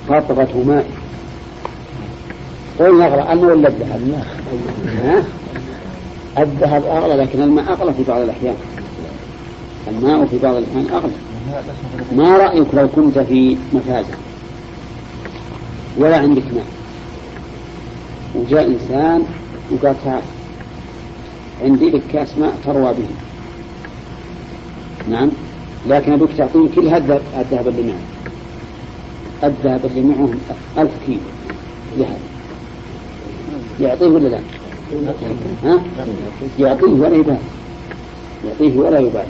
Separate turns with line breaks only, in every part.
خطبة ماء. قول نغرى الماء ولا الذهب؟ الذهب أغلى، لكن الماء أغلى في بعض الأحيان. الماء في بعض الأحيان أغلى. ما رأيك لو كنت في مفازة ولا عندك ماء، وجاء إنسان وقال تعال عندي لك كاس ماء تروى به، نعم، لكن أبيك تعطيني كل هذا الذهب اللي معه، الذهب اللي معه 1000 كيلو ذهب، يعطيه ولا لا؟ يعطيه ولا يبالي، يعطيه ولا يبالي.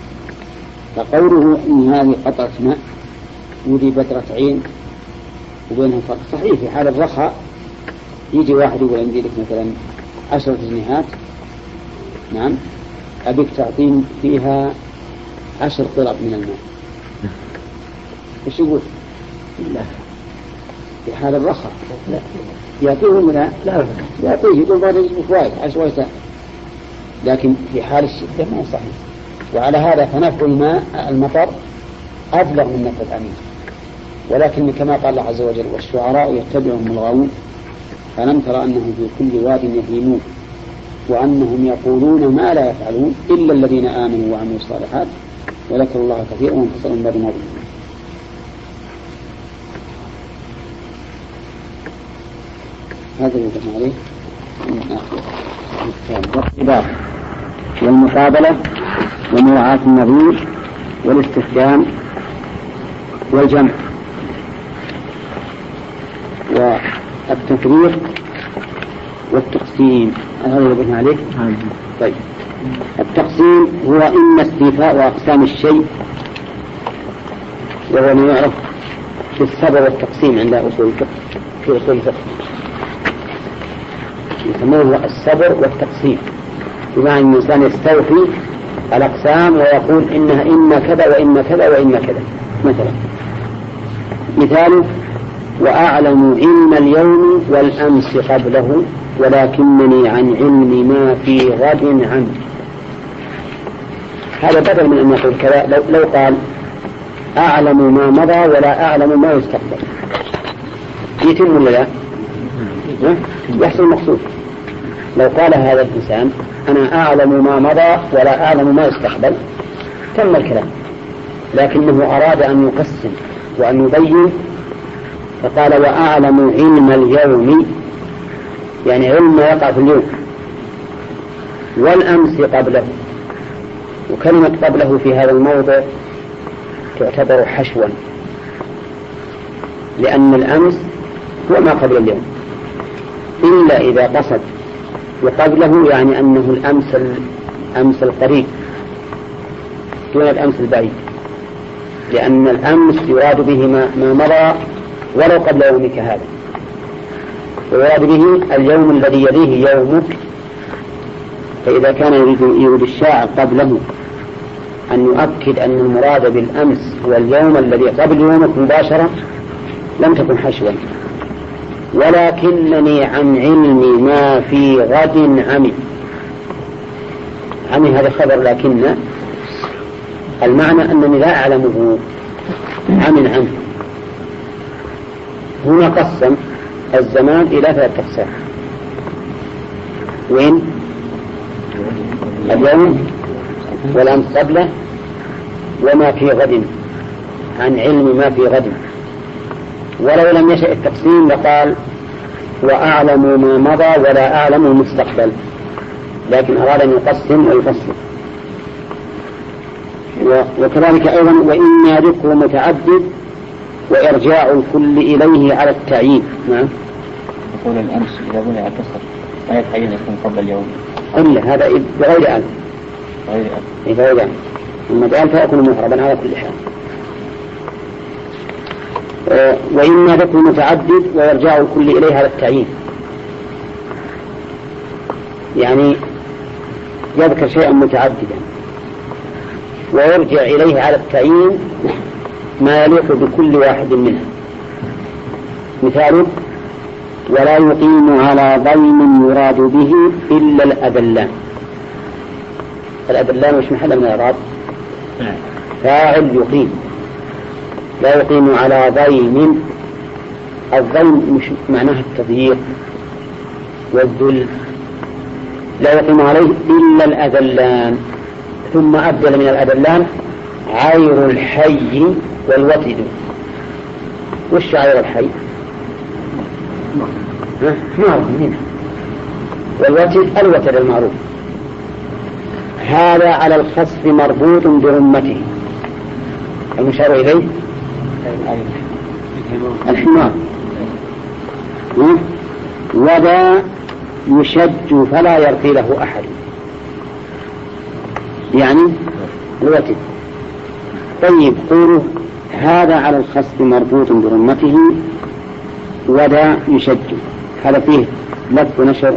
فقوله إن هذه قطرة ماء وذي بدرة عين وبينهم فرق صحيح. في حال الرخاء يجي واحد يقول عندي لك مثلا 10 جنيهات، نعم، أبيك تعطين فيها 10 طلب من الماء، إيش يقول؟ لا. في حال الرخاء لا يعطيه ولا لا؟ يعطيه، يقول بعد يجيب شوية عشوائية. لكن في حال الشدة ما صحيح. وعلى هذا فنفع المطر أبلغ من نفع الأمين. ولكن كما قال الله عز وجل والشعراء يتبعهم الغاوون فلم تر أنهم في كل واد يهيمون وأنهم يقولون ما لا يفعلون إلا الذين آمنوا وعملوا الصالحات وذكروا الله كثيرا وانتصروا من بعد ما ظلموا. هذا يوجد عليه من آخر والمقابلة ومراعاة النظير والاستخدام والجمع والتفريق والتقسيم. هذا يوجد عليه. طيب، التقسيم هو إما استيفاء أقسام الشيء، وهو ما يعرف بالصبر والتقسيم عند أصول الفقه، في أصول الفقه يسمونه الصبر والتقسيم، بمعنى أن الإنسان يستوفي الأقسام ويقول إنها إما كذا وإما كذا وإما كذا. مثلا مثال وأعلم علم اليوم والأمس قبله ولكنني عن علم ما في غد عنه. هذا بدل من أن يقول كذا. لو قال أعلم ما مضى ولا أعلم ما يستقبل يتم ولا لا؟ يحصل المقصود. لو قال هذا الإنسان أنا أعلم ما مضى ولا أعلم ما يستقبل تم الكلام، لكنه أراد أن يقسم وأن يبين فقال وأعلم علم اليوم، يعني علم ما يقع في اليوم، والأمس قبله. وكلمة قبله في هذا الموضع تعتبر حشوا، لأن الأمس هو ما قبل اليوم، إلا إذا قصد وقبله يعني أنه الأمس القريب دون الأمس البعيد، لأن الأمس يراد به ما مضى ولو قبل يومك هذا، ويراد به اليوم الذي يليه يومك. فإذا كان يريد الشاعر قبله أن يؤكد أن المراد بالأمس هو اليوم الذي قبل يومك مباشرة لم تكن حشوا. ولكنني عن علم ما في غد عمي هذا خبر، لكن المعنى أنني لا أعلمه عنه. هنا قسم الزمان إلى 3 أقسام. وين؟ اليوم والأمس قبله وما في غد، عن علم ما في غد. ولو لم يشأ التقسيم لقال وأعلم ما مضى ولا أعلم المستقبل، لكن أراد أن يقسم ويفصل. وكذلك أيضا وإما ذكر متعدد وإرجاع الكل إليه على التعيين. نعم.
يقول الأمس إذا بني الكسر ما يتعين يكون قبل اليوم
إلا هذا بغير ألف، إذا ألف المجال فيكون محربا على كل حال. وإما ذكر متعدد ويرجع الكل إليه على التعيين، يعني يذكر شيئا متعددا ويرجع إليه على التعيين ما يليق بكل واحد منها. مثال ولا يقيم على ضيم يراد به إلا الأدلان. الأدلان مش محل من الإعراب، فاعل يقيم. لا يقيم على ضيم الظلم مش معناها التضييق والذل، لا يقوم عليه إلا الأذلان. ثم أبدل من الأذلان عير الحي والوتد. وش عير الحي؟ معروف منه. والوتد الوتد المعروف. هذا على الخصف مربوط برمته. المشار إليه الحمار. وذا يشج فلا يرقي له أحد، يعني الوتد. طيب قوله هذا على الخصف مربوط برمته وذا يشج، هذا فيه لف ونشر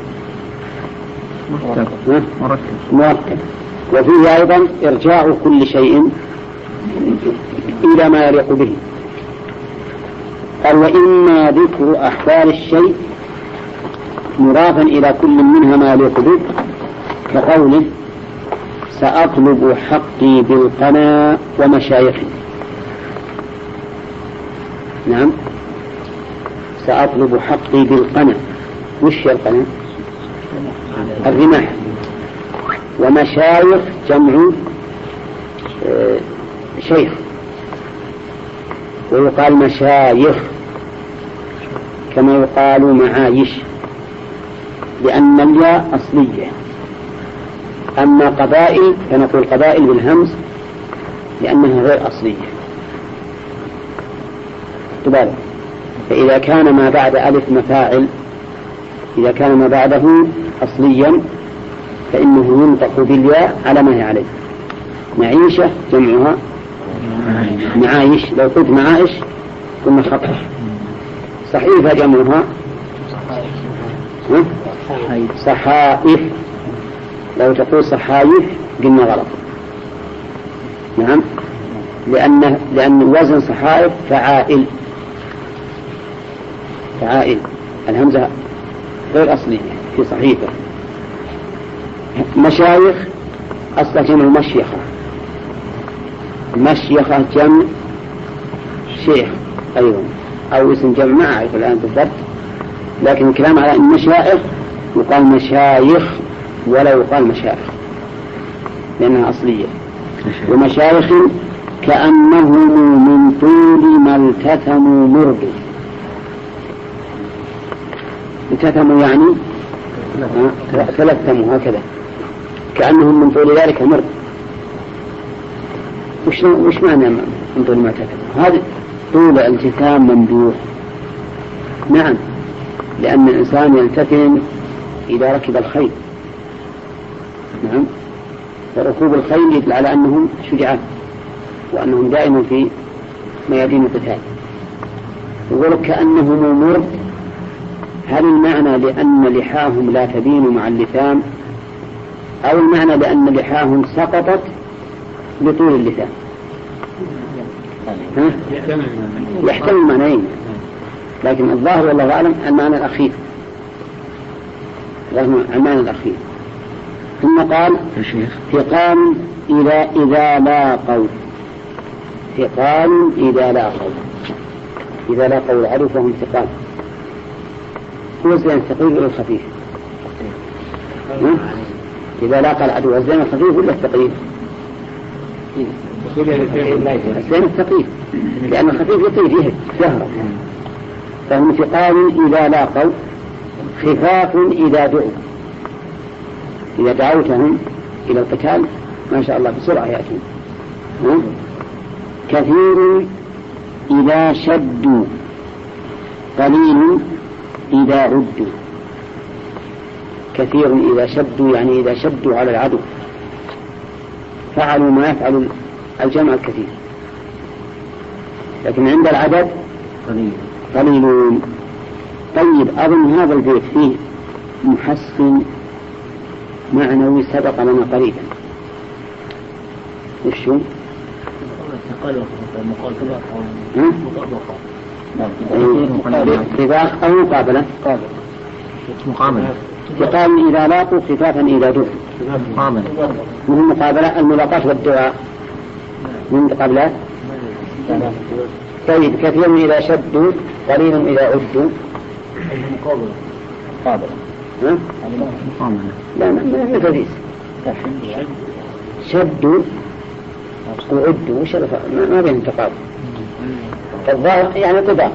مرتب، وفيه أيضا إرجاع كل شيء إلى ما يليق به. قال وإما ذكر أحوال الشيء مضافا إلى كل منها ما يليق به، كقوله سأطلب حقي بالقنا ومشايخي. نعم، سأطلب حقي بالقنا. وش القنا؟ الرماح. ومشايخ جمع شيخ، ويقال مشايخ كما يقال معايش، لأن الياء أصلية. أما قبائل فنقول قبائل بالهمز لأنها غير أصلية. تبالغ. فإذا كان ما بعد ألف مفاعل، إذا كان ما بعده أصليا فإنه ينطق بالياء على ما هي عليه. معيشة جمعها معايش. لو قلت معايش كنا خطأ. صحيفة جمعها صحائف. لو تقول صحائف قلنا غلط. نعم، لأن وزن صحائف فعائل. الهمزة غير أصلية في صحيفة. مشايخ أصلا جمع مشيخة. مشيخة جمع شيخ أيضا، أو اسم جمع ما أعرف الآن بالضبط، لكن الكلام على أن مشايخ يقال مشايخ ولا يقال مشايخ لأنها أصلية. ومشايخ كأنهم من طول ما التثموا مرض. التثموا يعني تلثموا هكذا، كأنهم من طول ذلك مرض. وش معنى من طول ما التثموا؟ هذا طول التثام ممدوح. نعم، لأن الإنسان يلتثم إذا ركب الخيل. نعم، فركوب الخيل يدل على أنهم شجعان وأنهم دائما في ميادين القتال. يقول كأنهم مرض. هل المعنى لأن لحاهم لا تبين مع اللثام، أو المعنى لأن لحاهم سقطت بطول اللثام؟ يحتمل معنيين، لكن الظاهر والله أعلم المعنى الأخير. المعنى الأخير. ثم قال ثقال إذا لاقوا. ثقال إذا لاقوا. إذا لاقوا العدو فهم ثقال. وزن الثقيل ولا الخفيف؟ إذا لاقى العدو وزن الخفيف ولا الثقيل؟ وزن الثقيل، لأن الخفيف يطير يهرب. فهم ثقال إذا لاقوا، خفاف إذا دعوا. إذا دعوتهم إلى القتال ما شاء الله بسرعة يأتون. كثير إذا شدوا، قليل إذا عدوا. كثير إذا شدوا يعني إذا شدوا على العدو فعلوا ما يفعل الجمع الكثير، لكن عند العدد قليلون. طيب أظن هذا البيت فيه محسن معنوي سبق لنا قريبا. وشو؟ خفاف أو مقابلة؟ مقابلة. يقال إذا لاقوا خفافا إذا دعوا. وهم مقابلة الملاقاة والدعاء من مقابلات. طيب كثير إذا شدوا قليل إذا عدوا
مقابلة.
لا ما تدريس شدوا وعدوا وش ما بين تقابل. الظاهر يعني قضاء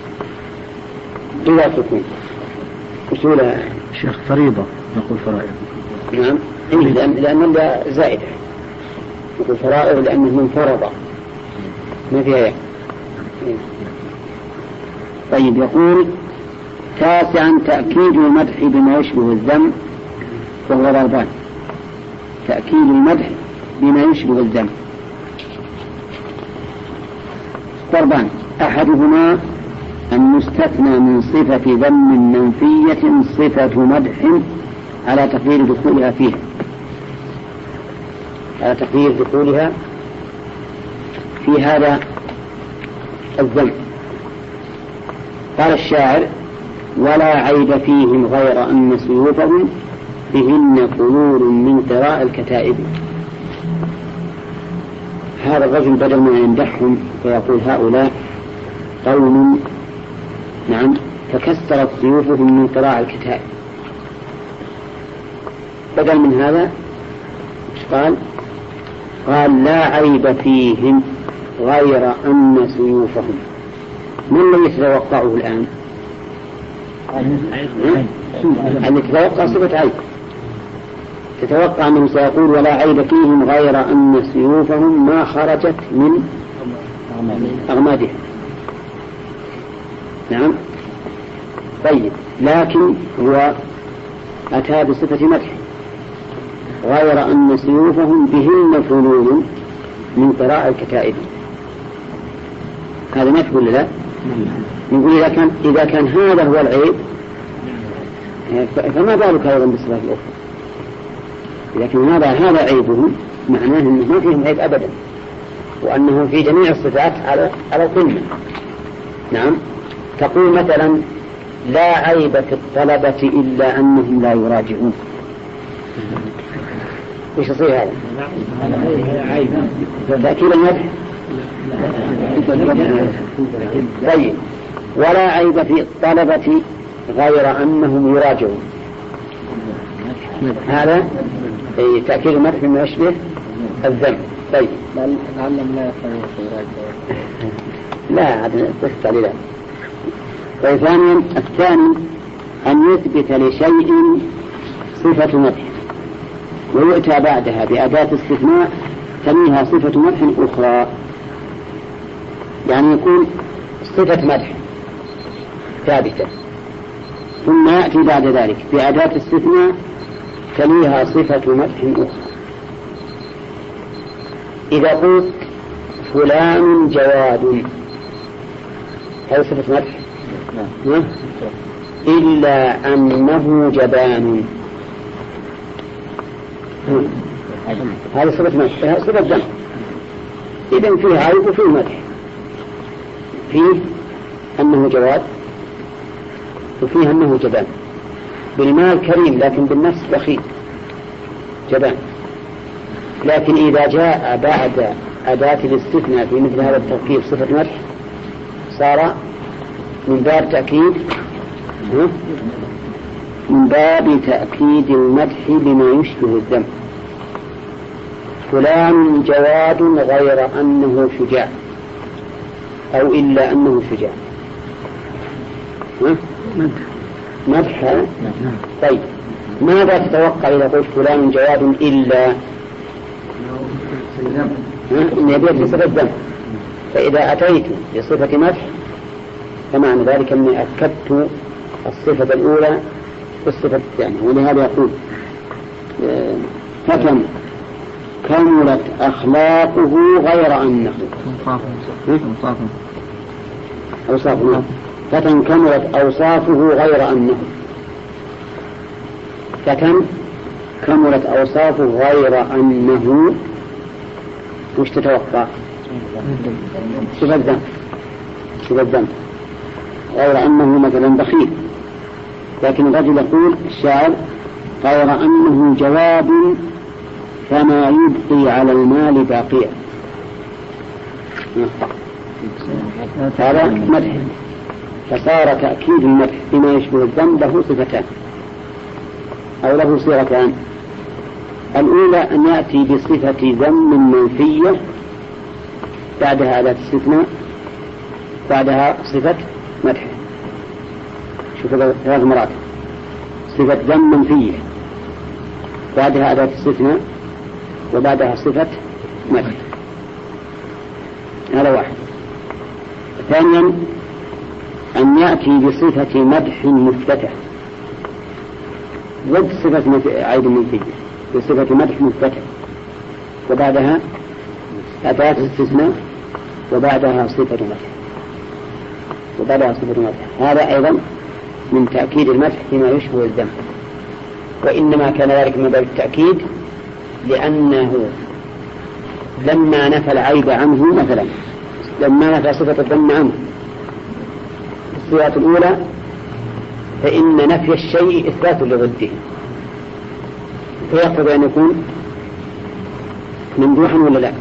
إذا تكون أصولها
شيخ فريضة نقول فرائض.
نعم لأن زائدة نقول فرائض لأنه منفرضة ما فيها يعني. طيب يقول تاسعا تأكيد المدح بما يشبه الذم وهو ضربان. تأكيد المدح بما يشبه الذم ضربان أحدهما أن يستثنى من صفة ذم منفية صفة مدح على تقدير دخولها فيها على تقدير دخولها في هذا الذم. قال الشاعر ولا عيب فيهم غير أن سيوفهم بهن قلول من قراء الكتائب. هذا الرجل بدل ما يمدحهم فيقول هؤلاء قوم نعم تكسرت سيوفهم من قراء الكتائب. بدل من هذا قال لا عيب فيهم غير أن سيوفهم. من الذي يتوقعه الآن؟ أن تتوقع صفة عيب. تتوقع أنه سيقول ولا عيب فيهم غير أن سيوفهم ما خرجت من أغمادها. نعم طيب لكن هو أتى بصفة مدح غير أن سيوفهم بهن فلول من قراء الكتائب. هذا مدح ولا لا؟ نقول إذا كان هذا هو العيب فما بالك أيضا بالصفات الأخرى. إذا كان هذا عيبهم معناه أنه ما فيهم عيب أبدا وأنه في جميع الصفات على القمة. نعم تقول مثلا لا عيب في الطلبة إلا أنهم لا يراجعون. إيش يصير هذا؟ تأكيد المدح. طيب ولا عيب في الطلبة غير أنهم يراجعون. هذا تأكيد المدح بما يشبه الذم. طيب
لعلهم لا يراجعون.
لا هذا بس عليه. طيب ثانيا الثاني أن يثبت لشيء صفة مدح ويؤتى بعدها بأداة استثناء تليها صفة مدح أخرى. يعني يكون صفة مدح ثابتة ثم يأتي بعد ذلك بأداة استثناء تليها صفة مدح أخرى. إذا قلت فلان جواد هذا صفة مدح إلا أنه جبان. هذا صفة مدح هذا صفة ذم. إذن فيه عيب وفيه مدح. فيه أنه جواد وفيه أنه جبان. بالمال كريم لكن بالنفس بخيل جبان. لكن إذا جاء بعد أداة الاستثناء في مثل هذا التركيب صفة مدح صار من باب تأكيد المدح بما يشبه الذم. فلان جواد غير أنه شجاع أو إلا أنه شجاع. مدح. طيب ماذا تتوقع إذا قلت فلان جواد إلا إن يبيت بصفة ذم؟ فإذا أتيت بصفة مدح فمعنى ذلك أني أكدت الصفة الأولى بالصفة الثانية. ولهذا يقول فتن كملت أخلاقه غير أنه أوصافه. فتن كملت أوصافه غير أنه. فتن كملت أوصافه غير أنه وش تتوقع؟ صفة ذم غير أنه مثلا بخيل. لكن الرجل يقول الشاعر غير أنه جواد فما يبقي على المال باقيا. هذا مدح. فصار تأكيد المدح بما يشبه الذم له صفتان أو له صيغتان. الأولى أن يأتي بصفة ذم منفية بعدها أداة استثناء بعدها صفة مدح. شوف ثلاث مرات: صفة ذم منفية بعدها أداة استثناء وبعدها صفة مدح. هذا واحد. ثانيا أن يأتي بصفة مدح مثبتة ضد صفة عيب منفية، بصفة مدح مثبتة وبعدها أداة استثناء وبعدها صفة مدح. هذا أيضا من تأكيد المدح فيما يشبه الذم، وإنما كان ذلك من باب التأكيد لأنه لما نفى العيب عنه، مثلا لما نفى صفة الذم عنه الصيغة الأولى، فإن نفي الشيء إثبات لضده، فيقتضي أن يكون ممدوحا ولا لا؟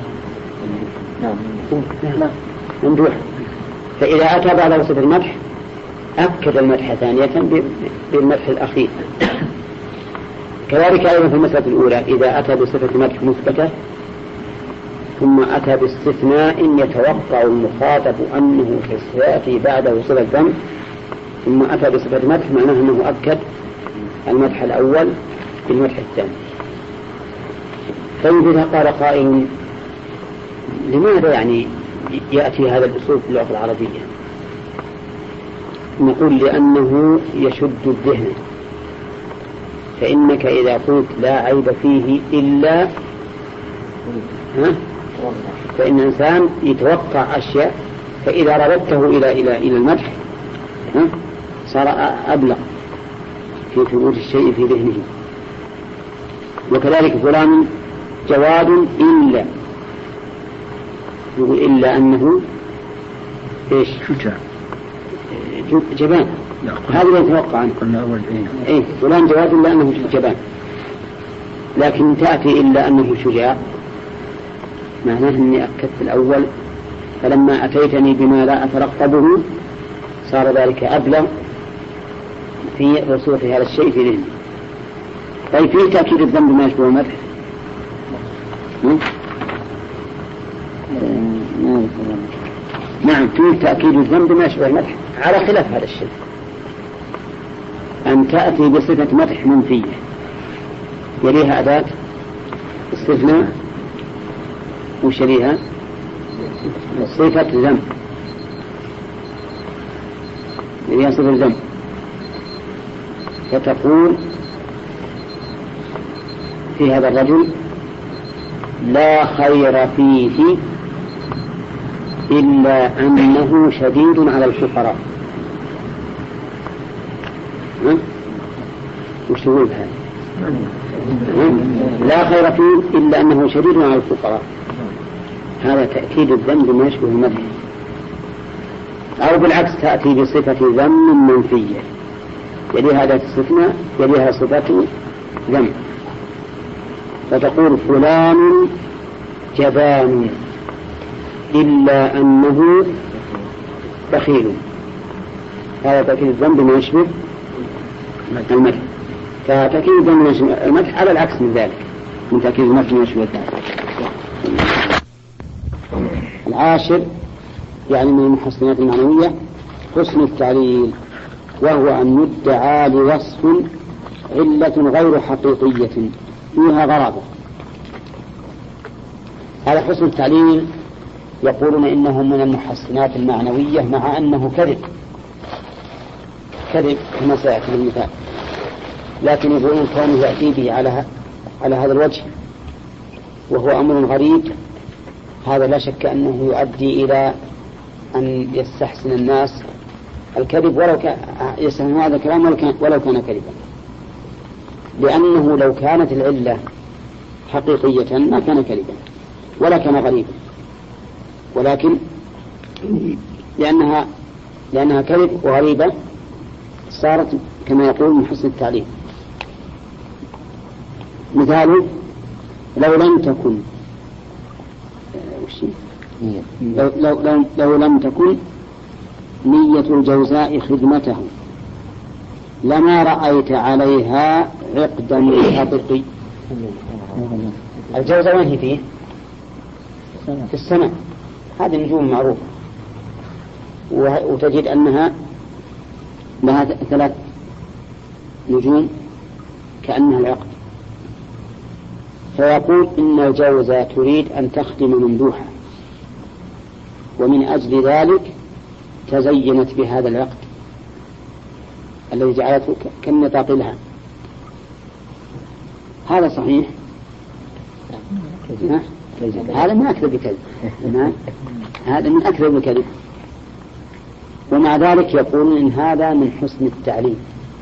ممدوحا. فإذا أتى بعد صفة المدح أكد المدح ثانية بالمدح الأخير. كذلك أيضا في المسألة الأولى إذا أتى بصفة مدح مثبتة ثم أتى باستثناء يتوقع المخاطب أنه سيأتي بعده صفة ذم ثم أتى بصفة مدح، معناه أنه أكد المدح الأول بالمدح الثاني. طيب إذا قال قائل لماذا يعني يأتي هذا الأسلوب في اللغة العربية؟ نقول لأنه يشد الذهن، فإنك إذا قلت لا عيب فيه إلا فإن الإنسان يتوقع أشياء، فإذا رددته إلى المدح صار أبلغ في ثبوت الشيء في ذهنه. وكذلك فلان جواد إلا، يقول إلا أنه إيش؟
شجاع
جبان، هذا يتوقع عنه. إيه فلان جواد إلا أنه جبان، لكن تأتي إلا أنه شجاع معناه أني أكدت الأول، فلما أتيتني بما لا أترقبه صار ذلك أبلغ في رسوخ هذا الشيء في ذهني. طيب فيه تأكيد الذنب ما يشبه المدح؟ نعم فيه تأكيد الذنب ما يشبه المدح على خلاف هذا الشيء، أن تأتي بصفة مدح منفية يليها أداة استثناء وشريها صفة ذنب، يليها صفة ذنب، فتقول في هذا الرجل لا خير فيه إلا أنه شديد على الفقراء. وش تقول هذا؟ لا خير فيه إلا أنه شديد على الفقراء، هذا تأكيد الذنب ما يشبه المدح. أو بالعكس تأتي بصفة ذم منفية يليها أداة استثناء يليها صفة ذم، فتقول فلان جبان إلا أنه بخيل، هذا تأكيد الذنب ما يشبه المدح. فتأكيد الذنب ما يشبه المدح على العكس من ذلك، من تأكيد المدح ما يشبه ذلك. العاشر يعني من المحسنات المعنوية حسن التعليل، وهو أن يدعى لوصف علة غير حقيقية فيها غرابة. هذا حسن التعليل يقولون إنه من المحسنات المعنوية مع أنه كذب كما سيأتي بالمثال، لكن يقولون كونه يأتي به على هذا الوجه وهو أمر غريب، هذا لا شك أنه يؤدي إلى أن يستحسن الناس الكذب ولو يستحسن هذا الكلام ولو كان كذبا، لأنه لو كانت العلة حقيقية ما كان كذبا ولا كان غريبا، ولكن لأنها كذب وغريبة صارت كما يقول من حسن التعليم. مثاله لو لم تكن لو لم تكن نية الجوزاء خدمته لما رأيت عليها عقدا الحقيقي. الجوزاء وين هي فيه؟ في السماء. هذه النجوم معروفة، وتجد أنها لها 3 نجوم كأنها العقد. فيقول إن الجوزة تريد أن تخدم ممدوحة، ومن أجل ذلك تزينت بهذا العقد الذي جعلته كالنطاق لها. هذا صحيح؟ هذا من أكثر بكذب. هذا من أكثر بكذب. ومع ذلك يقول إن هذا من حسن التعليم.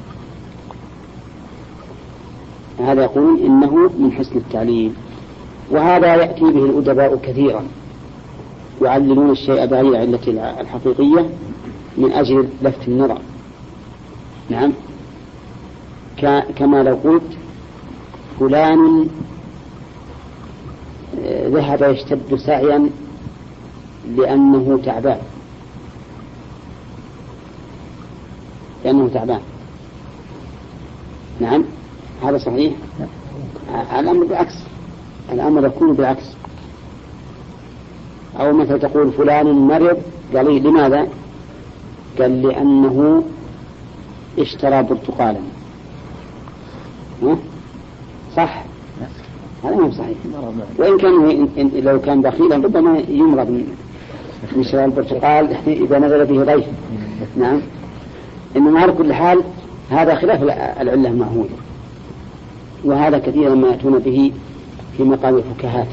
هذا يقول إنه من حسن التعليم، وهذا يأتي به الأدباء كثيرا، يعللون الشيء بغير علته الحقيقية من أجل لفت النظر. نعم، كما لو قلت فلان ذهب يشتد سعيا لأنه تعبان، نعم، هذا صحيح. الأمر بالعكس، الأمر يكون بالعكس. أو مثل تقول فلان مرض، قال لماذا؟ قال لأنه اشترى برتقالا. صح؟ هذا ما هو صحيح. وإن كان لو كان بخيلا ربما يمرض من شراء البرتقال إذا نزل به ضيف. نعم، إنما على كل حال هذا خلاف العلة المعهودة، وهذا كثيرا ما يأتون به في مقام الفكاهات،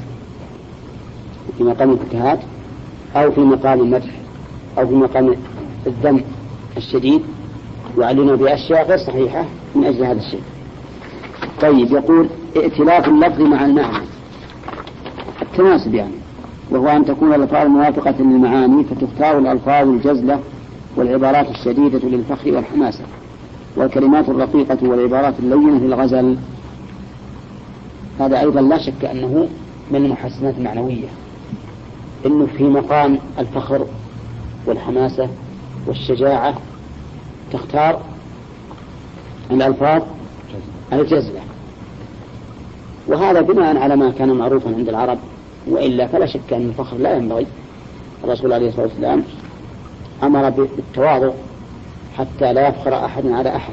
أو في مقام المدح، أو في مقام الذم الشديد، يعلنون بأشياء غير صحيحة من أجل هذا الشيء. طيب، يقول ائتلاف اللفظ مع المعنى، التناسب يعني، وهو أن تكون الألفاظ موافقة للمعاني، فتختار الألفاظ الجزلة والعبارات الشديدة للفخر والحماسة، والكلمات الرقيقة والعبارات اللينة للغزل. هذا أيضا لا شك أنه من المحسنات المعنوية، إنه في مقام الفخر والحماسة والشجاعة تختار الألفاظ الجزلة، وهذا بناء على ما كان معروفا عند العرب، وإلا فلا شك أن الفخر لا ينبغي. الرسول عليه الصلاة والسلام أمر بالتواضع حتى لا يفخر أحد على أحد،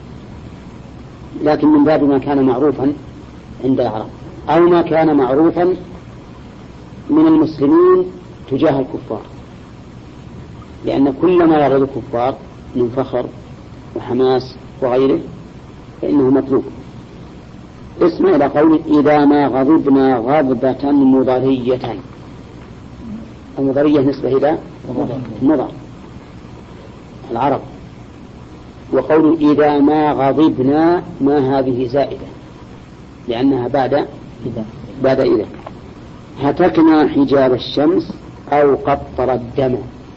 لكن من باب ما كان معروفا عند العرب، أو ما كان معروفا من المسلمين تجاه الكفار، لأن كل ما يغضب الكفار من فخر وحماس وغيره فإنه مطلوب. اسمع إلى قول إذا ما غضبنا غضبة مضرية. المضرية نسبة إلى مضر العرب. وقول إذا ما غضبنا، ما هذه زائدة لأنها بعد إذا. هتكنا حجاب الشمس أو قطر الدم.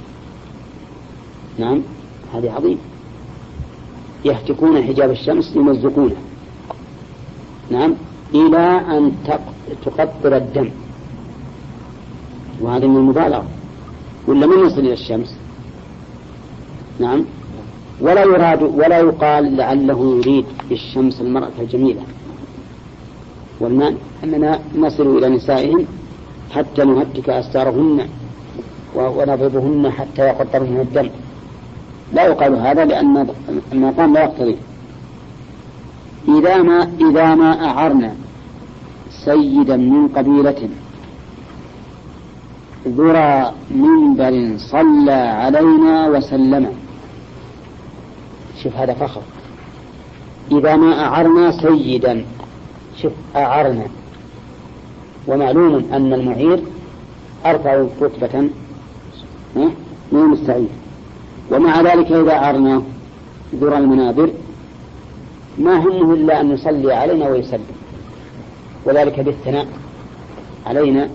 نعم، هذه عظيم. يهتكون حجاب الشمس، يمزقونه، نعم، إلى أن تقطر الدم، وهذا من المبالغة، ولا من يصل إلى الشمس. نعم، ولا يقال لعله يريد بالشمس المرأة الجميلة والماء، أننا نصل إلى نسائهم حتى نهتك أستارهن ونضربهن حتى يقطرهن الدم. لا يقال هذا لأن المقام لا يقتضي. إذا ما أعرنا سيدا من قبيلة ذرى منبر صلى علينا وسلم. شوف هذا فخر. إذا ما أعرنا سيدا، شوف أعرنا، ومعلوم أن المعير أرفع رتبة من المستعير، ومع ذلك إذا أعرنا ذرى المنابر ما همه إلا أن يصلي علينا ويسلم، وذلك بالثناء علينا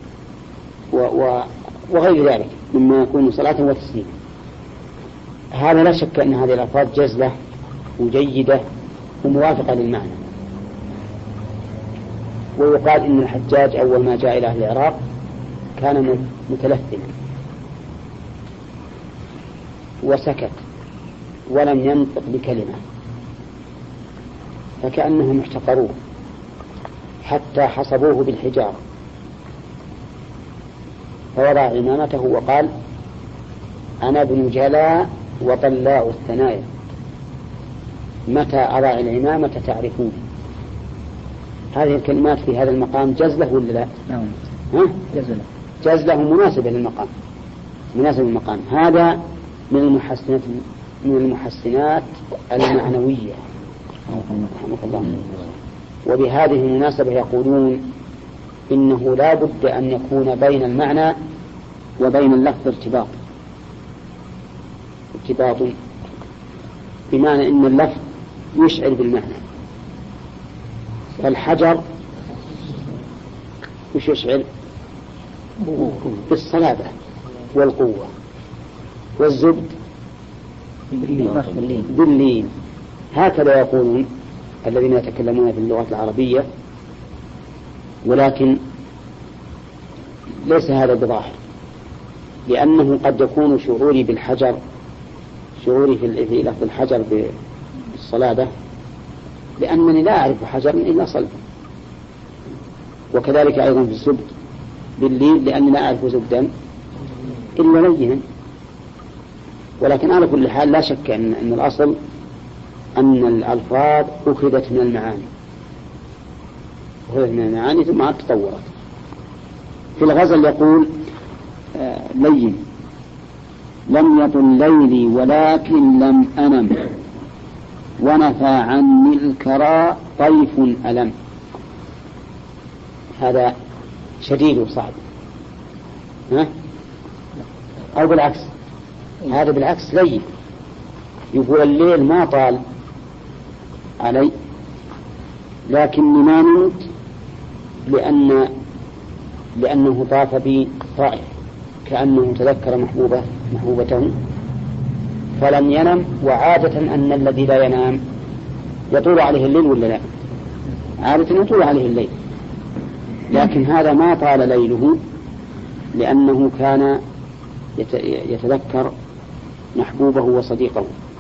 وغير ذلك مما يكون صلاة وتسليم. هذا لا شك أن هذه الألفاظ جزلة وجيدة وموافقة للمعنى. ويقال إن الحجاج أول ما جاء إلى أهل العراق كان متلثما، وسكت ولم ينطق بكلمة فكأنهم احتقروه حتى حصبوه بالحجارة، فوضع عمامته وقال: أنا ابن جلا وطلاء الثنايا، متى أضع العمامة تعرفون. هذه الكلمات في هذا المقام جزلة ولا لا؟
نعم.
جزلة مناسبة للمقام، مناسب للمقام. هذا من المحسنات المعنوية رحمك الله. وبهذه المناسبة يقولون إنه لا بد أن يكون بين المعنى وبين اللفظ ارتباط، بمعنى إن اللفظ يشعر بالمعنى. فالحجر وش يشعر؟ بالصلابة والقوة، والزبد باللين. هكذا يقولون الذين يتكلمون في اللغة العربية، ولكن ليس هذا بظاهر، لأنه قد يكون شعوري بالحجر، شعوري في لفظ الحجر بالصلابة، لأنني لا أعرف حجرا إلا صلبا، وكذلك أيضا في الزبد باللين، لأني لا أعرف زبدا إلا لينا. ولكن على كل حال لا شك أن الأصل أن الألفاظ أخذت من المعاني ثم تطورت. في الغزل يقول: لين لم يطل ليلي ولكن لم أنم، ونفى عني الكرى طيف ألم. هذا شديد وصعب، أو بالعكس؟ هذا بالعكس لين. يقول الليل ما طال علي لكني ما نمت لأنه طاف بي طائف، كأنه تذكر محبوبته فلم ينم. وعادة أن الذي لا ينام يطول عليه الليل ولا لا؟ عادة يطول عليه الليل، لكن هذا ما طال ليله لأنه كان يتذكر محبوبه وصديقه.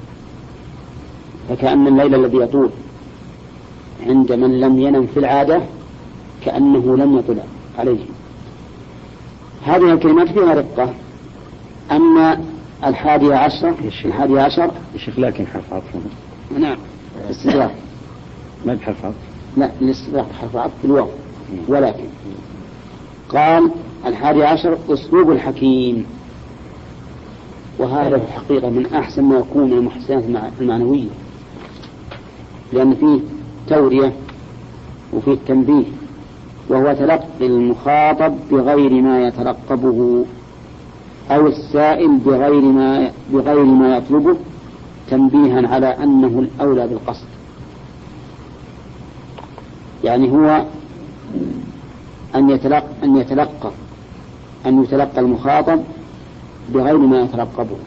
فكأن الليل الذي يطول عند من لم ينم في العادة كأنه لم يطل عليه. هذه الكلمات فيها رقة. أما 11
الشيخ لكن حرف عطف.
نعم، الاستدراك
ما بحرف عطف.
لا، الاستدراك حرف عطف في الواو. ولكن قال 11 أسلوب الحكيم، وهذا في الحقيقة من أحسن ما يكون من المحسنات المعنوية، لأن فيه تورية وفيه تنبيه، وهو تلقي المخاطب بغير ما يترقبه أو السائل بغير ما يطلبه، تنبيها على أنه الأولى بالقصد. يعني هو أن يتلقى المخاطب بغير ما يترقبه.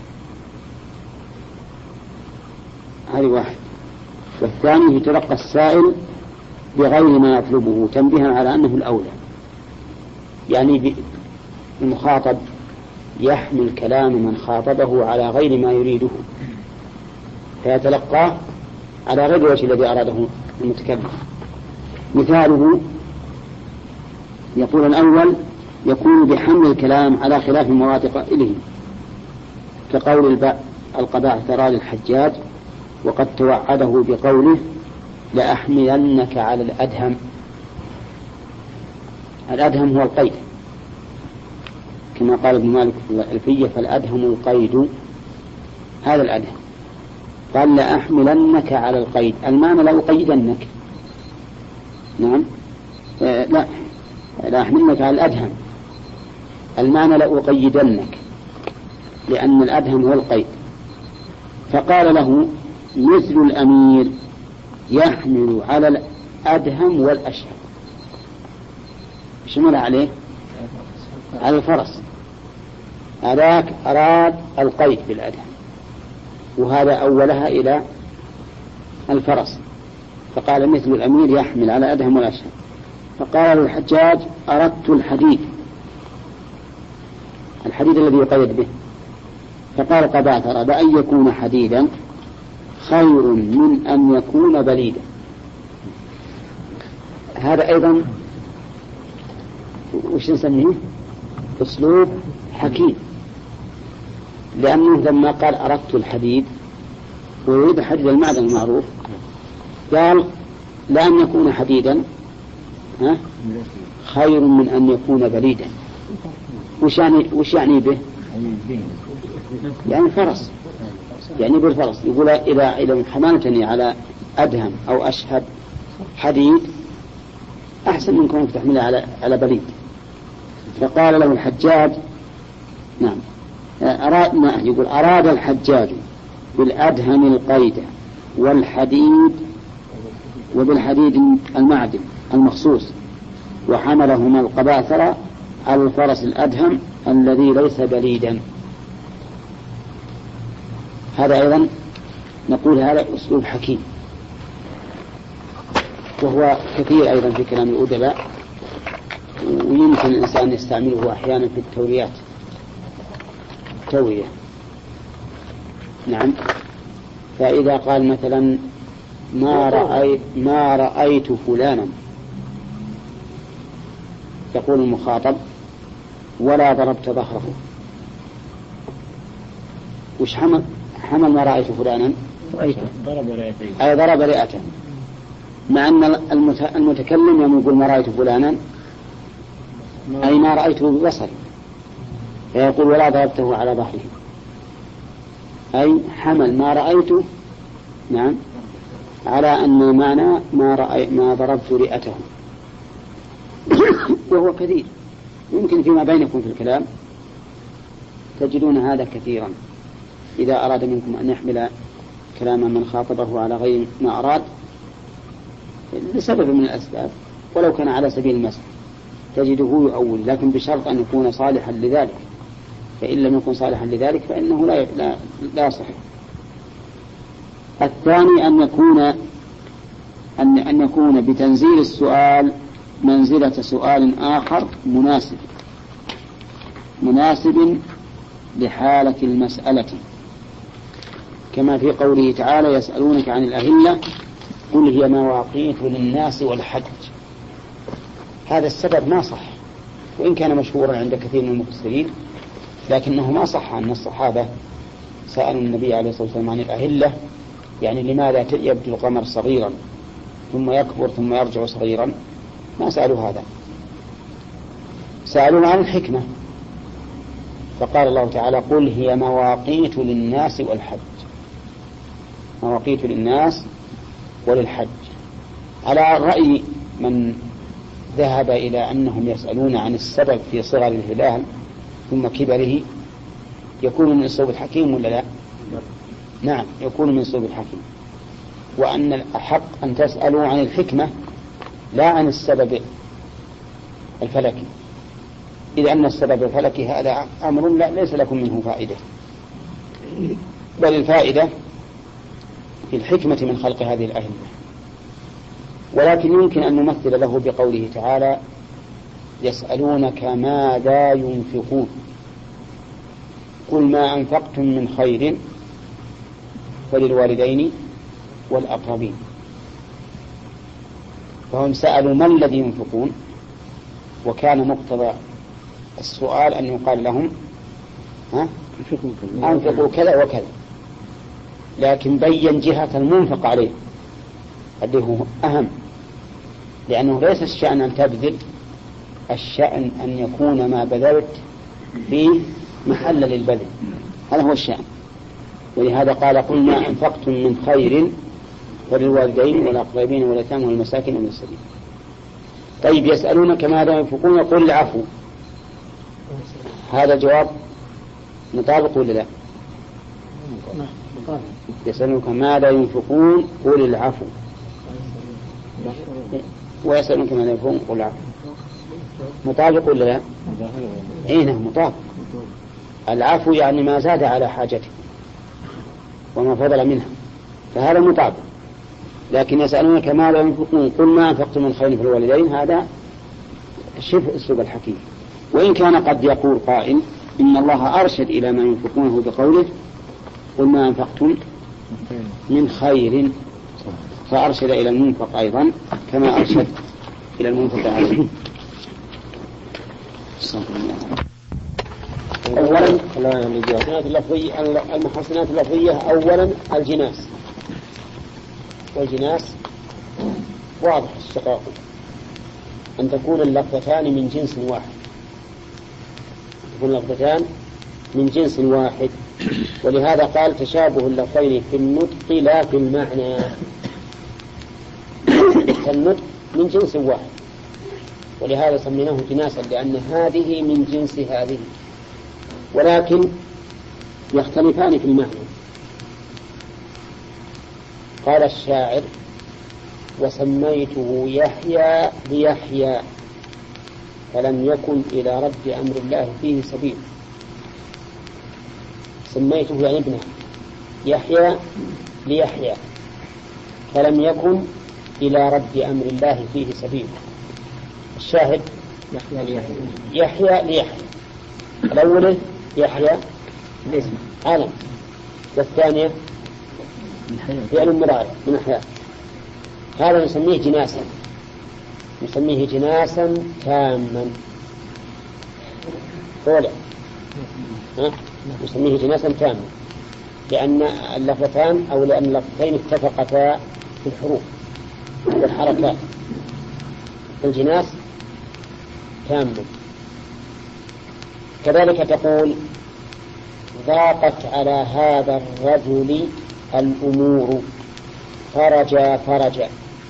هذه واحد. والثاني يتلقى السائل بغير ما يطلبه، تنبيها على أنه الأولى. يعني المخاطب يحمل كلام من خاطبه على غير ما يريده، فيتلقاه على غير الوجه الذي أراده المتكلم. مثاله يقول: الأول يكون بحمل الكلام على خلاف مراد قائله، كقول القباح ترى للحجاج وقد توعده بقوله: لأحملنك على الأدهم. الأدهم هو القيد، كما قال ابن مالك في الألفية: فالأدهم القيد. هذا الأدهم. قال: لأحملنك على القيد، المعنى لأقيدنك. نعم، لا أحملنك على الأدهم، المعنى لأقيدنك، لأن الأدهم هو القيد. فقال له: مثل الأمير يحمل على الأدهم والأشهر. شمل عليه على الفرس، هذاك أراد القيد بالأدهم، وهذا أولها إلى الفرس، فقال: مثل الأمير يحمل على الأدهم والأشهر. فقال الحجاج: أردت الحديد الذي يقيد به، فقال قباثر بأن يكون حديدا خير من أن يكون بليدا. هذا أيضا وش نسميه؟ أسلوب حكيم، لأنه لما قال أردت الحديد ويريد حديد المعدن المعروف قال لأن يكون حديدا خير من أن يكون بليدا. وش يعني به؟ يعني فرس، يعني بالفرس. يقول إذا حملتني على أدهم أو أشهد حديد أحسن من كونك تحمله على بليد. فقال له الحجاج نعم أراد الحجاج بالأدهم القيد والحديد وبالحديد المعدن المخصوص، وحملهما القباثرة على الفرس الأدهم الذي ليس بليدا. هذا أيضا نقول هذا أسلوب حكيم، وهو كثير أيضا في كلام الأدباء، ويمكن الإنسان يستعمله أحيانا في التوريات. تورية نعم. فإذا قال مثلا ما رأيت فلانا، يقول المخاطب ولا ضربت ظهره. وش حمل ما رأيت فلانا؟ أي ضرب رئته، مع أن المتكلم يوم يقول ما رأيت فلانا أي ما رأيته ببصري، فيقول ولا ضربته على ظهره، أي حمل ما رأيته نعم على أن معنى ما ضربت رئته. وهو كثير، يمكن فيما بينكم في الكلام تجدون هذا كثيرا. إذا أراد منكم أن يحمل كلام من خاطبه على غير ما أراد لسبب من الأسباب، ولو كان على سبيل المسح تجده يؤول، لكن بشرط أن يكون صالحا لذلك، فإن لم يكن صالحا لذلك فإنه لا يصح. الثاني أن يكون بتنزيل السؤال منزلة سؤال آخر مناسب لحالة المسألة، كما في قوله تعالى يسألونك عن الأهلة قل هي مواقيت للناس والحج. هذا السبب ما صح، وإن كان مشهورا عند كثير من المفسرين، لكنه ما صح أن الصحابة سألوا النبي عليه الصلاة والسلام عن الأهلة، يعني لماذا يبدو القمر صغيرا ثم يكبر ثم يرجع صغيرا. ما سألوا هذا، سألوا عن الحكمة، فقال الله تعالى قل هي مواقيت للناس والحج، مواقيت للناس وللحج، على رأي من ذهب إلى أنهم يسألون عن السبب في صغر الهلال ثم كبره. يكون من أسلوب الحكيم ولا لا؟ نعم يكون من أسلوب الحكيم، وأن الأحق أن تسألوا عن الحكمة لا عن السبب الفلكي، إذ أن السبب الفلكي هذا أمر ليس لكم منه فائدة، بل الفائدة في الحكمة من خلق هذه الأهلة. ولكن يمكن أن نمثل له بقوله تعالى يسألونك ماذا ينفقون قل ما أنفقتم من خير فللوالدين والأقربين. فهم سألوا ما الذي ينفقون، وكان مقتضى السؤال أن يقال لهم أنفقوا كذا وكذا، لكن بين جهة المنفق عليه اللي هو أهم، لأنه ليس الشأن أن تبذل، الشأن أن يكون ما بذلت فيه محل للبذل، هذا هو الشأن. ولهذا قال قل ما أنفقتم من خير فللوالدين والأقربين واليتامى والمساكين وابن السبيل. طيب يسألونك ماذا ينفقون قل العفو، هذا جواب مطابق ولا لا؟ يسألونك ماذا ينفقون قل العفو، ويسألونك ماذا ينفقون قل العفو، مطابق ولا لا؟ اي نعم مطابق. العفو يعني ما زاد على حاجته وما فضل منها، فهذا مطابق. لكن يسألونك ماذا ينفقون قل ما أنفقتم من خير فللوالدين، هذا شبه أسلوب الحكيم. وإن كان قد يقول قائل إن الله أرشد إلى ما ينفقونه بقوله قل ما أنفقتم من خير، فأرشد إلى المنفق أيضا كما أرشد إلى المنفق عليه.
أولا المحسنات اللفظية أولا الجناس، والجناس واضح الشقاق أن تكون اللفظتان من جنس واحد، تكون اللفظتان من جنس واحد، ولهذا قال تشابه اللفظين في النطق لا في المعنى. فالنطق من جنس واحد، ولهذا سميناه جناسا لأن هذه من جنس هذه، ولكن يختلفان في المعنى. قال الشاعر وسميته يحيى ليحيى فلم يكن إلى رد أمر الله فيه سبيل. سميته يعني ابنه يحيى ليحيى فلم يكن إلى رد أمر الله فيه سبيل. الشاهد يحيى ليحيى، الأول يحيى الاسم علم، والثانية فعل مضارع من أحياء. هذا نسميه جناسا، نسميه جناسا تاما. أولا نسميه جناسا تاما لأن اللفتان أو لأن اللفتين اتفقتا في الحروف والحركات. الجناس تام. كذلك تقول ضاقت على هذا الرجل الأمور فرجا فرجا.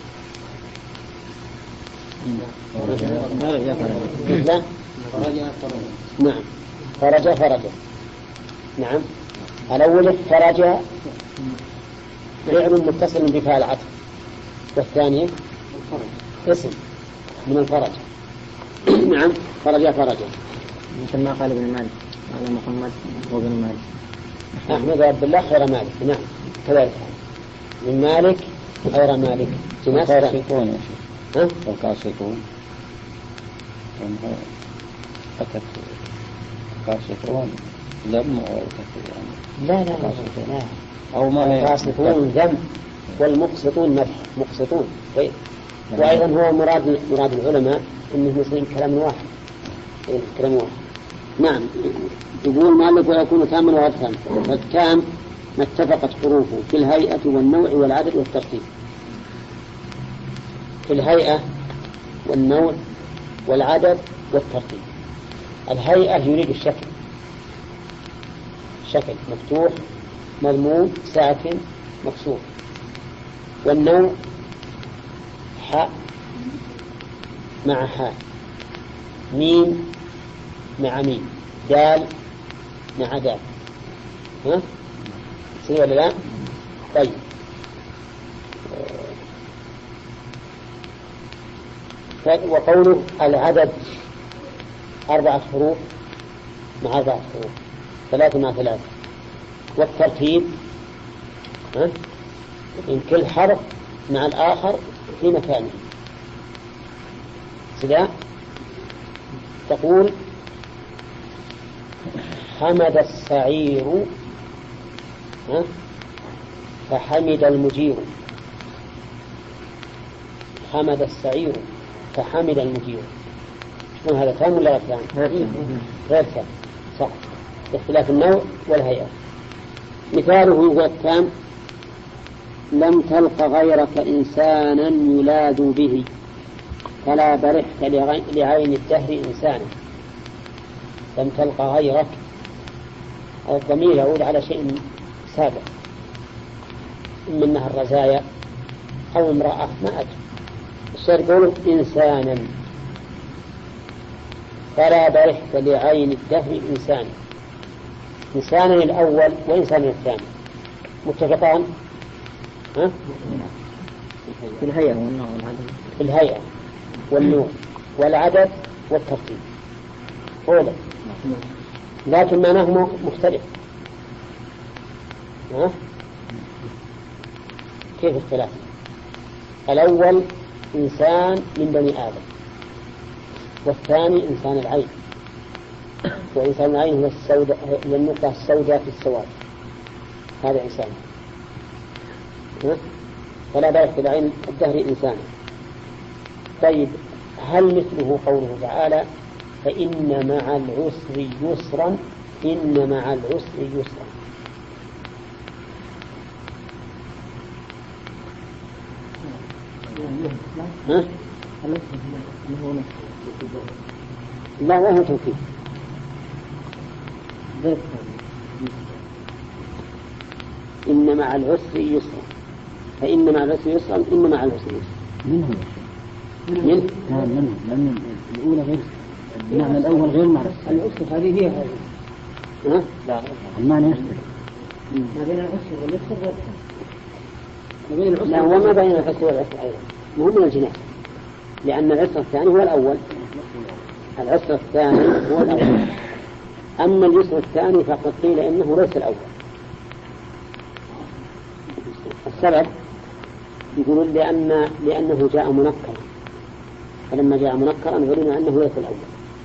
نعم فرجا فرجا. نعم الأول فرجا فعل متصل بفعل عطف، والثاني اسم من الفرج. نعم فرجا فرجا.
مثل ما قال ابن مالك على محمد وابن مالك
أحمد عبد الله خير مالك. نعم كذلك من مالك خير مالك.
القاسطون القاسطون أتت القاسطون ذم
لا
أو ما
القاسطون ذم والمقسطون مدح. مقسطون وأيضا هو مراد العلماء أنه يصير كلام واحد. كلام واحد. نعم يقول مالك ويكون تاما وغير تام. فالتام ما اتفقت حروفه في الهيئة والنوع والعدد والترتيب. في الهيئة والنوع والعدد والترتيب. الهيئة يريد الشكل، شكل مفتوح مضموم ساكن مكسور. والنوع حاء مع حاء، ميم مع ميم، دال مع دال. ها سوى ولا لا؟ طيب وقوله العدد 4 حروف مع 4 حروف، 3 مع 3. والترتيب إن كل حرف مع الآخر في مكانه. سلا تقول حمد السعير فحمد المجير. حمد السعير فحمد المجير. شنو هذا تام ولا تام؟ غير تام صح، باختلاف النوع والهيئة. مثاله هو التام لم تلق غيرك إنسانا يلاذ به فلا برحت لعين الدهر إنسانا. لم تلق غيرك، الضمير يعود على شيء سابق، إما أنها الرزايا أو امرأة ما أدري. الشعر يقول إنسانا فلا برحت لعين الدهر إنسانا. إنسانا الأول وإنسانا الثاني متفقان
في الهيئة والنوع والعدد.
في الهيئة والنوع والعدد والترتيب أولا، لكن معناه مختلف. كيف اختلاف؟ الأول إنسان من بني آدم، والثاني إنسان العين. وإنسان عينه هي النقطة السوداء في السواد، هذا إنسان. فلا بأس بالعين الدهر إنسان. طيب هل مثله قوله تعالى فإن مع العسر يسرا، إن مع العسر يسرا؟ لا وهو توكيد. إن مع العسر يسرا، فإن مع العسر يسرا، إن مع العسر يسرا.
منه لأن الأولى غير المعنى الأول غير معرفة.
العسر هذه هي هذه.
لا
المعنى يختلف.
ما بين العسر واليسر غير. لا وما بين العسر واليسر أيضا مو من الجناح، لأن العسر الثاني هو الأول. العسر الثاني هو الأول، أما اليسر الثاني فقد قيل إنه ليس الأول. السبب يقولون لأنه جاء منكرا، فلما جاء منكرا علمنا أنه ليس الأول،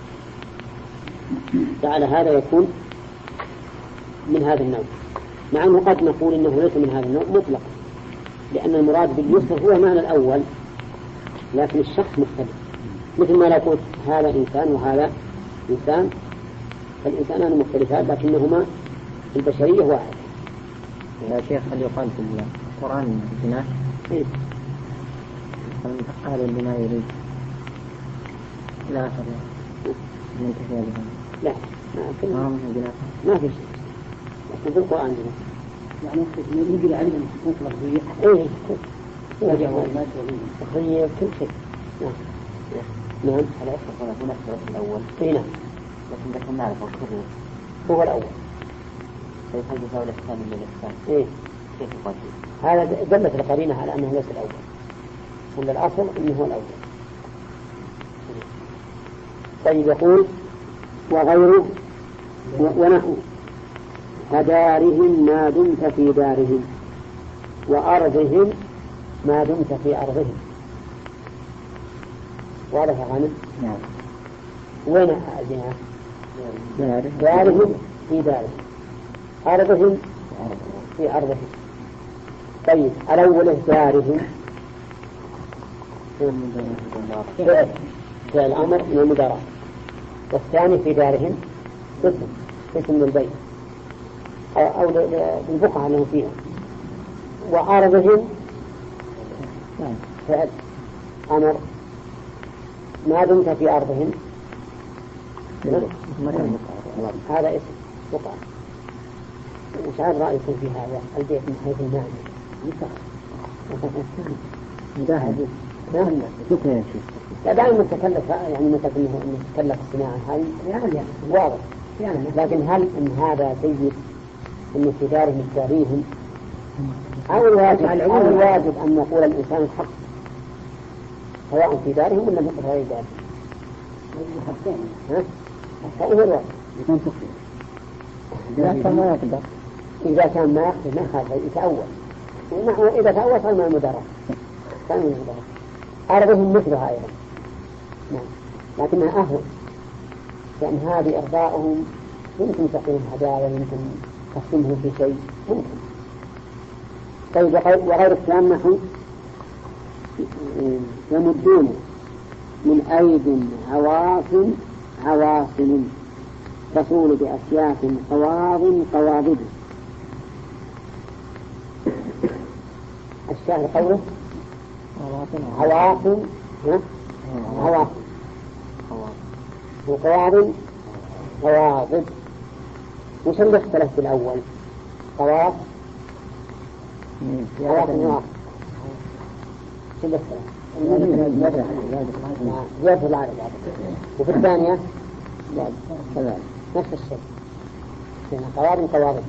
فعلى هذا يكون من هذا النوع، مع أنه قد نقول إنه ليس من هذا النوع مطلقا، لأن المراد باليسر هو معنى الأول لكن الشخص مختلف، مثل ما لا قلت هذا إنسان وهذا إنسان، فالإنسانان مختلفان لكنهما في البشرية واحد.
يا شيخ هل يقال في القرآن جناح؟
إيه؟
هذا اللي ما يريد لا أثر من كفاية.
لا ما في شيء، لكن في القرآن يعني يجري عليهم مطلق ضيق. إيه تخيل كل شيء. نعم
على أساس هنا في الأول.
إيه نعم.
لكن ذكرنا على الكرر
هو الأول.
كيف يساوي الإحسان من الإحسان؟
إيه.
كيف يقال؟
هذا دلت القرينة على أنه ليس الأول، ولا الأصل أنه هو الأول. طيب يقول وغيره ونحو ودارهم ما دمت في دارهم، وأرضهم ما دمت في أرضهم. واضح يا غانم؟
نعم.
وين الجهة؟ دارهم في دارهم، أرضهم في أرضهم. طيب الأول دارهم فعل الأمر من المدراء، والثاني في دارهم اسم البيت أو للبقعة أنه فيها، وأرضهم فعل أمر ما دمت في أرضهم هذا اسم بقعة. وش عاد رأيكم في هذا البيت من حيث المعنى؟ مداهب لا دائما نتكلف يعني مثلا نتكلف الصناعة هاي يعني واضح يعني، لكن هل إن هذا سيد إن في دارهم التاريهم أو الواجب أن يقول الإنسان الحق سواء في دارهم ولا في غير دارهم؟ هذا هو الواجب. إذا كان ما يقصد ما خالف يتأول، وإذا تأول صار من المدراء. أرضهم مثلها أيضا نعم، لكنها أهون، لأن هذه إرضاؤهم يمكن تقيم هدايا، يمكن تقسمهم في شيء ممكن. طيب وغير الكلام نحو يمدون من أيد عواصم تصول بأسياف قواضب. الشاهد قوله عواصم وقواضب. وش اللي اختلف في الأول؟ قواض عواصم شو اللي اختلف؟ زيادة العدد. وفي الثانية نفس الشيء، قواضب.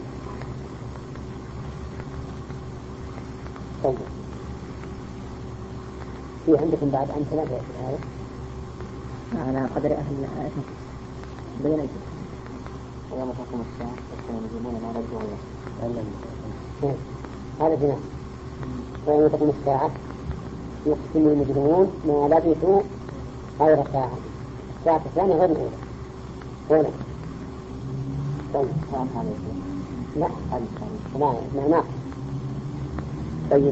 طيب في عندكم بعد أمثلة في هذا؟
على قدر أهل الآية بين ويوم تقوم الساعة يجيبون ما رجعوا
هذا جناح. ويوم تقوم الساعة يقسم المجرمون ما لبثوا غير ساعة. الساعة الثانية غير الأولى. هنا
طيب لا نعم طيب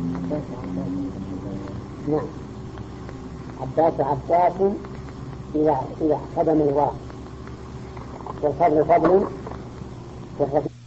نعم عباس إذا خدم الواقع والفضل فضل والرفيق